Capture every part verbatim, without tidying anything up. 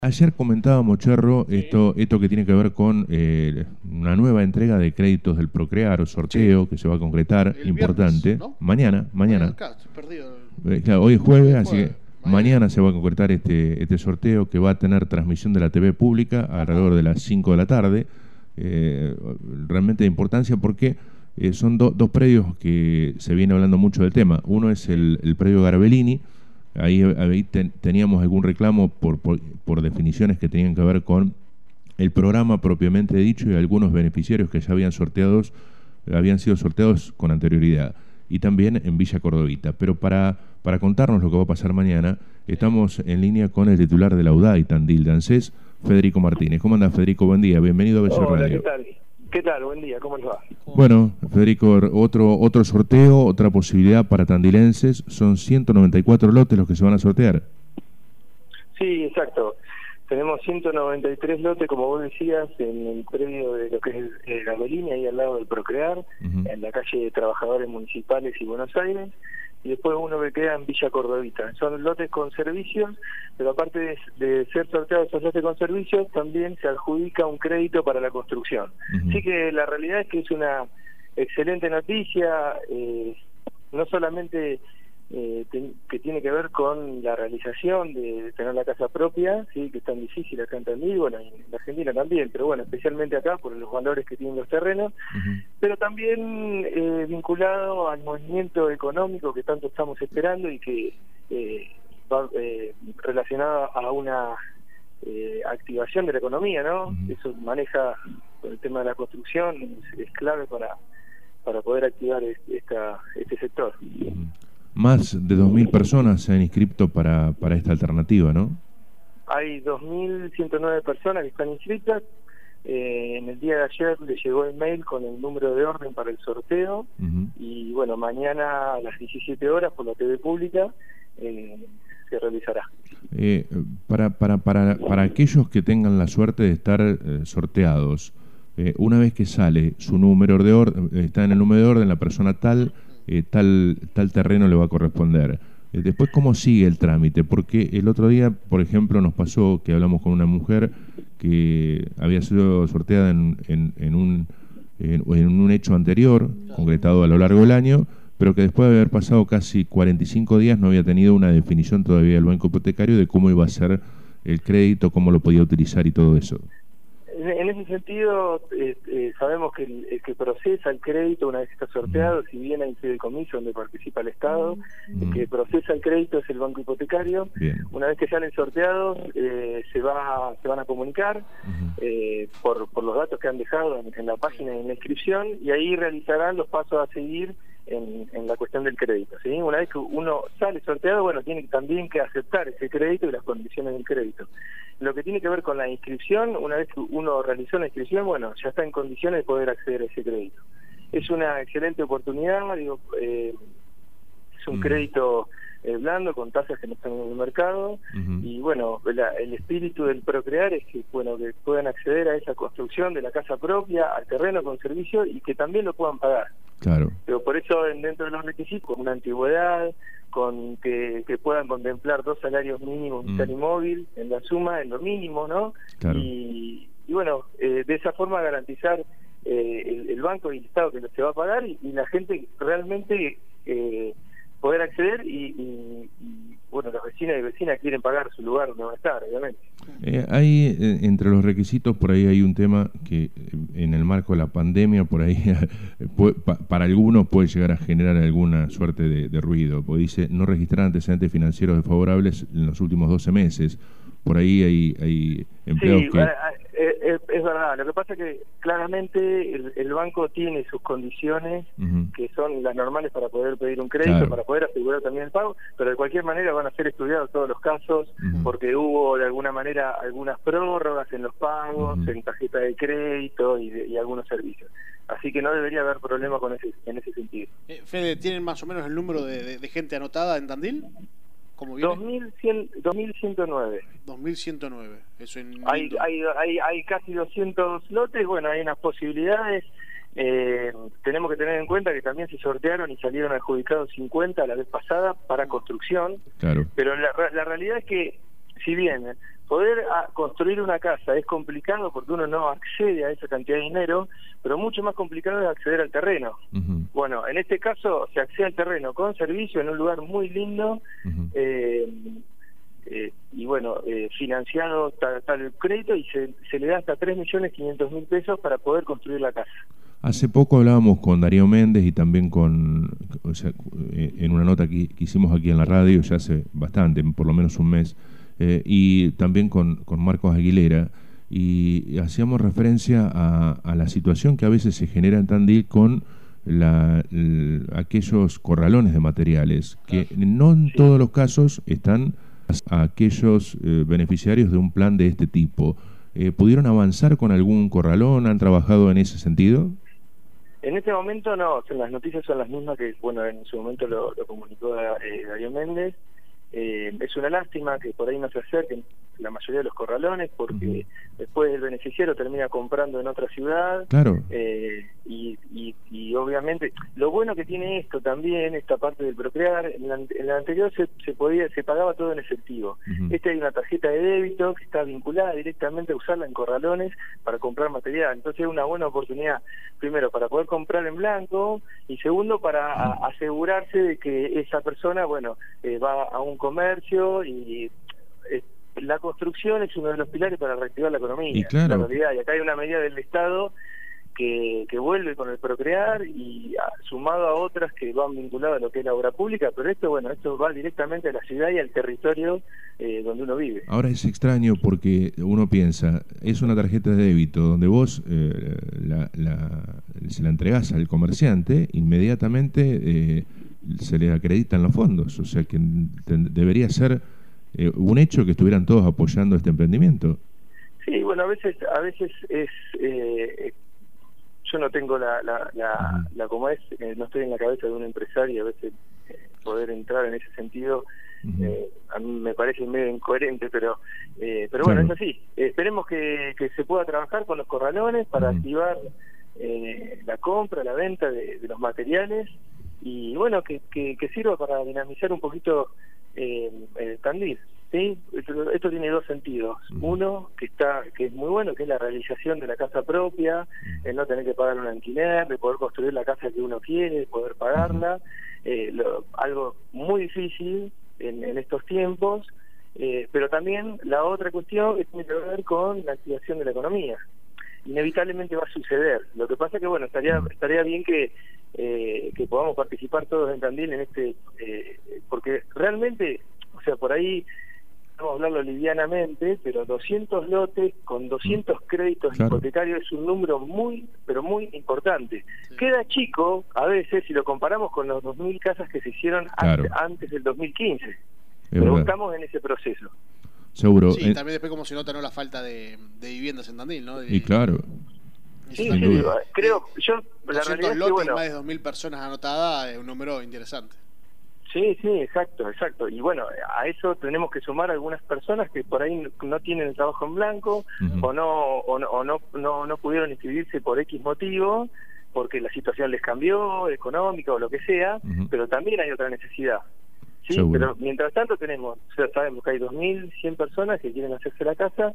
Ayer comentábamos, Cherro, esto, esto que tiene que ver con eh, una nueva entrega de créditos del Procrear o sorteo Sí. que se va a concretar, El importante. viernes, ¿no? Mañana, mañana. Bueno, acá, estoy perdido. Eh, claro, hoy es jueves, Hoy es así que jueves, mañana, mañana. se va a concretar este, este sorteo que va a tener transmisión de la T V pública alrededor de las cinco de la tarde. Eh, realmente de importancia porque eh, son do- dos predios que se viene hablando mucho del tema. Uno es el, el predio Garbellini. Ahí, ahí ten- teníamos algún reclamo por, por, por definiciones que tenían que ver con el programa propiamente dicho y algunos beneficiarios que ya habían sorteados, habían sido sorteados con anterioridad. Y también en Villa Cordovita. Pero para, para contarnos lo que va a pasar mañana, estamos en línea con el titular de la UDAI Tandil de ANSES, Federico Martínez. ¿Cómo anda, Federico? Buen día, bienvenido a B C Hola, Radio. ¿qué tal? ¿Qué tal? Buen día, ¿cómo les va? Bueno, Federico, otro, otro sorteo, otra posibilidad para tandilenses. Son ciento noventa y cuatro lotes los que se van a sortear. Sí, exacto. Tenemos ciento noventa y tres lotes, como vos decías, en el predio de lo que es el, el Garbellini, ahí al lado del Procrear, Uh-huh. en la calle de Trabajadores Municipales y Buenos Aires, y después uno que queda en Villa Cordovita. Son lotes con servicios, pero aparte de, de ser sorteados esos lotes con servicios, también se adjudica un crédito para la construcción. Uh-huh. Así que la realidad es que es una excelente noticia, eh, no solamente eh, ten, que tiene que ver con la realización de, de tener la casa propia, sí, que es tan difícil acá en Tandil, bueno, en la Argentina también, pero bueno, especialmente acá por los valores que tienen los terrenos, Uh-huh. pero también eh, vinculado al movimiento económico que tanto estamos esperando y que eh, va eh, relacionado a una eh, activación de la economía, ¿no? Uh-huh. Eso maneja el tema de la construcción, es, es clave para para poder activar esta, este sector. Uh-huh. Más de dos mil personas se han inscrito para, para esta alternativa, ¿no? Hay dos mil ciento nueve personas que están inscritas. Eh, en el día de ayer le llegó el mail con el número de orden para el sorteo. Uh-huh. Y bueno, mañana a las diecisiete horas por la T V pública eh, se realizará. Eh, para, para, para, para aquellos que tengan la suerte de estar eh, sorteados, eh, una vez que sale su número de orden, está en el número de orden, la persona tal, eh, tal, tal terreno le va a corresponder. Eh, después, ¿cómo sigue el trámite? Porque el otro día, por ejemplo, nos pasó que hablamos con una mujer que había sido sorteada en, en, en, un, en, en un hecho anterior, concretado a lo largo del año, pero que después de haber pasado casi cuarenta y cinco días no había tenido una definición todavía del banco hipotecario de cómo iba a ser el crédito, cómo lo podía utilizar y todo eso. En, en ese sentido, eh, eh, sabemos que el, el que procesa el crédito una vez que está sorteado, mm. si bien hay fideicomiso donde participa el Estado, mm. el que procesa el crédito es el banco hipotecario. Bien. Una vez que salen sorteados, eh, se va se van a comunicar uh-huh. eh, por, por los datos que han dejado en, en la página de la inscripción, y ahí realizarán los pasos a seguir En, en la cuestión del crédito, ¿sí? Una vez que uno sale sorteado, bueno, tiene también que aceptar ese crédito y las condiciones del crédito. Lo que tiene que ver con la inscripción, una vez que uno realizó la inscripción, bueno, ya está en condiciones de poder acceder a ese crédito. Es una excelente oportunidad, digo, eh, es un mm. crédito eh, blando con tasas que no están en el mercado, uh-huh. y bueno, la, el espíritu del Procrear es que, bueno, que puedan acceder a esa construcción de la casa propia, al terreno con servicio, y que también lo puedan pagar. Claro. Pero por eso, dentro de los requisitos, con una antigüedad, con que, que puedan contemplar dos salarios mínimos vital mm. y móvil en la suma, en lo mínimo, ¿no? Claro. Y, y bueno, eh, de esa forma garantizar eh, el, el banco y el Estado que se va a pagar, y, y la gente realmente eh, poder acceder y, y, y bueno, los vecinos y vecinas quieren pagar su lugar donde va a estar, obviamente. Eh, hay, eh, entre los requisitos, por ahí hay un tema que eh, en el marco de la pandemia, por ahí, puede, pa, para algunos puede llegar a generar alguna suerte de, de ruido, porque dice no registrar antecedentes financieros desfavorables en los últimos doce meses. Por ahí hay, hay empleados sí, que... Es, es verdad, lo que pasa es que claramente el, el banco tiene sus condiciones uh-huh. que son las normales para poder pedir un crédito, claro. para poder asegurar también el pago, pero de cualquier manera van a ser estudiados todos los casos, uh-huh. porque hubo de alguna manera algunas prórrogas en los pagos, uh-huh. en tarjeta de crédito y, de, y algunos servicios. Así que no debería haber problema con ese, en ese sentido. Eh, Fede, ¿tienen más o menos el número de, de, de gente anotada en Tandil? dos mil ciento nueve. dos mil ciento nueve. Eso en hay, hay, hay, hay casi doscientos lotes, bueno, hay unas posibilidades. Eh, tenemos que tener en cuenta que también se sortearon y salieron adjudicados cincuenta la vez pasada para construcción. Claro. Pero la, la realidad es que, si bien poder a, construir una casa es complicado porque uno no accede a esa cantidad de dinero, pero mucho más complicado es acceder al terreno. Uh-huh. Bueno, en este caso se accede al terreno con servicio en un lugar muy lindo, uh-huh. eh, eh, y bueno, eh, financiado tal, tal el crédito y se, se le da hasta tres millones quinientos mil pesos para poder construir la casa. Hace poco hablábamos con Darío Méndez y también con, o sea, en una nota que, que hicimos aquí en la radio ya hace bastante, por lo menos un mes, Eh, y también con, con Marcos Aguilera, y, y hacíamos referencia a, a la situación que a veces se genera en Tandil con la, el, aquellos corralones de materiales, que no en todos los casos están a aquellos eh, beneficiarios de un plan de este tipo. Eh, ¿Pudieron avanzar con algún corralón? ¿Han trabajado en ese sentido? En este momento no, las noticias son las mismas que, bueno, en su momento lo, lo comunicó eh, Darío Méndez. Eh, es una lástima que por ahí no se acerquen la mayoría de los corralones porque uh-huh. después el beneficiario termina comprando en otra ciudad. Claro. Eh, y, y, y obviamente lo bueno que tiene esto también, esta parte del Procrear, en la, en la anterior se, se podía se pagaba todo en efectivo. Uh-huh. Este hay una tarjeta de débito que está vinculada directamente a usarla en corralones para comprar material. Entonces es una buena oportunidad, primero para poder comprar en blanco y segundo para uh-huh. a, asegurarse de que esa persona, bueno, eh, va a un comercio y eh, la construcción es uno de los pilares para reactivar la economía. Y claro. La realidad, y acá hay una medida del Estado que, que vuelve con el Procrear y a, sumado a otras que van vinculadas a lo que es la obra pública, pero esto, bueno, esto va directamente a la ciudad y al territorio eh, donde uno vive. Ahora es extraño porque uno piensa, es una tarjeta de débito donde vos eh, la, la, se la entregás al comerciante, inmediatamente eh, se le acreditan los fondos, o sea que debería ser eh, un hecho que estuvieran todos apoyando este emprendimiento. Sí, bueno, a veces a veces es eh, yo no tengo la la, la, uh-huh. la como es, eh, no estoy en la cabeza de un empresario y a veces eh, poder entrar en ese sentido uh-huh. eh, a mí me parece medio incoherente, pero eh, pero bueno, claro. Es así. Eh, esperemos que, que se pueda trabajar con los corralones para uh-huh. activar eh, la compra, la venta de, de los materiales y bueno, que, que, que sirva para dinamizar un poquito eh, el Tandil, ¿sí? Esto, esto tiene dos sentidos. Uh-huh. Uno, que está que es muy bueno, que es la realización de la casa propia, uh-huh. el no tener que pagar un alquiler, de poder construir la casa que uno quiere, poder pagarla, uh-huh. eh, lo, algo muy difícil en, en estos tiempos, eh, pero también la otra cuestión que tiene que ver con la activación de la economía. Inevitablemente va a suceder. Lo que pasa que, bueno, estaría estaría bien que eh, que podamos participar todos en Tandil en este, eh, porque realmente, o sea, por ahí vamos a hablarlo livianamente, pero doscientos lotes con doscientos créditos claro. hipotecarios es un número muy, pero muy importante. Sí. Queda chico, a veces, si lo comparamos con los dos mil casas que se hicieron claro. antes, antes del dos mil quince. Es pero verdad. Estamos en ese proceso. Seguro. Sí, eh, también después como se nota no la falta de, de viviendas en Tandil, ¿no? De, y claro. Sí, sí, sí, creo, yo la realidad lotes, es que, bueno, más de dos mil personas anotadas, es un número interesante. Sí, sí, exacto, exacto. Y bueno, a eso tenemos que sumar algunas personas que por ahí no tienen el trabajo en blanco uh-huh. o no o no o no, no no pudieron inscribirse por X motivo, porque la situación les cambió, económica o lo que sea, uh-huh. pero también hay otra necesidad. Sí, seguro. Pero mientras tanto tenemos, o sea, sabemos que hay dos mil cien personas que quieren hacerse la casa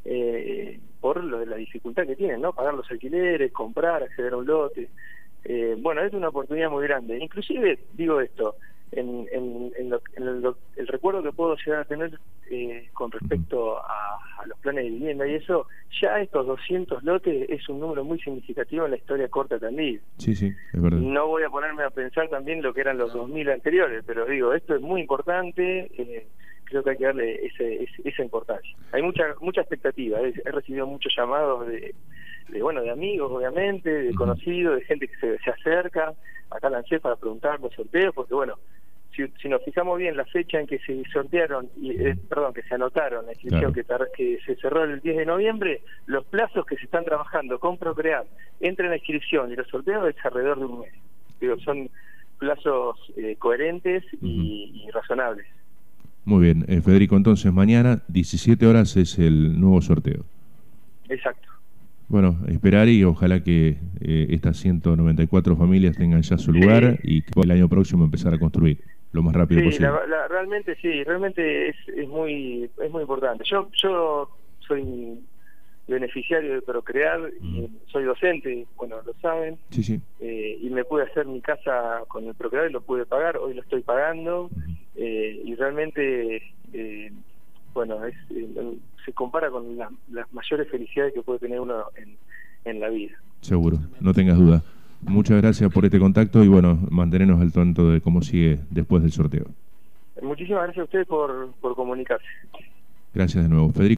eh, por lo de la dificultad que tienen, ¿no? Pagar los alquileres, comprar, acceder a un lote. Eh, bueno, es una oportunidad muy grande. Inclusive, digo esto, en, en, en, lo, en lo, el recuerdo que puedo llegar a tener eh, con respecto a, a los planes de vivienda y eso, ya estos doscientos lotes es un número muy significativo en la historia corta de Tandil. Sí, sí, es verdad. No voy a ponerme a pensar también lo que eran los dos mil anteriores, pero digo, esto es muy importante, eh, creo que hay que darle ese, ese, esa importancia. Hay mucha mucha expectativa, he, he recibido muchos llamados de, de, bueno, de amigos, obviamente, de uh-huh. conocidos, de gente que se, se acerca acá a la ANSES para preguntar los sorteos, porque bueno, Si, si nos fijamos bien la fecha en que se sortearon, y, eh, perdón, que se anotaron, la inscripción claro. que, que se cerró el diez de noviembre, los plazos que se están trabajando con Procrear entre la inscripción y los sorteos es alrededor de un mes. Digo, son plazos eh, coherentes y, uh-huh. y razonables. Muy bien, eh, Federico, entonces mañana diecisiete horas es el nuevo sorteo. Exacto. Bueno, esperar y ojalá que eh, estas ciento noventa y cuatro familias tengan ya su lugar sí. y que el año próximo empezar a construir. lo más rápido sí, posible. La, la, realmente sí, realmente es, es muy es muy importante. Yo yo soy beneficiario de Procrear, Mm. y soy docente, bueno, lo saben, Sí, sí. eh, y me pude hacer mi casa con el Procrear y lo pude pagar, hoy lo estoy pagando, Ujú. eh, y realmente, eh, bueno, es, eh, se compara con la, las mayores felicidades que puede tener uno en, en la vida. Seguro, no tengas duda. Muchas gracias por este contacto y bueno, mantenernos al tanto de cómo sigue después del sorteo. Muchísimas gracias a ustedes por, por comunicarse. Gracias de nuevo. Federico.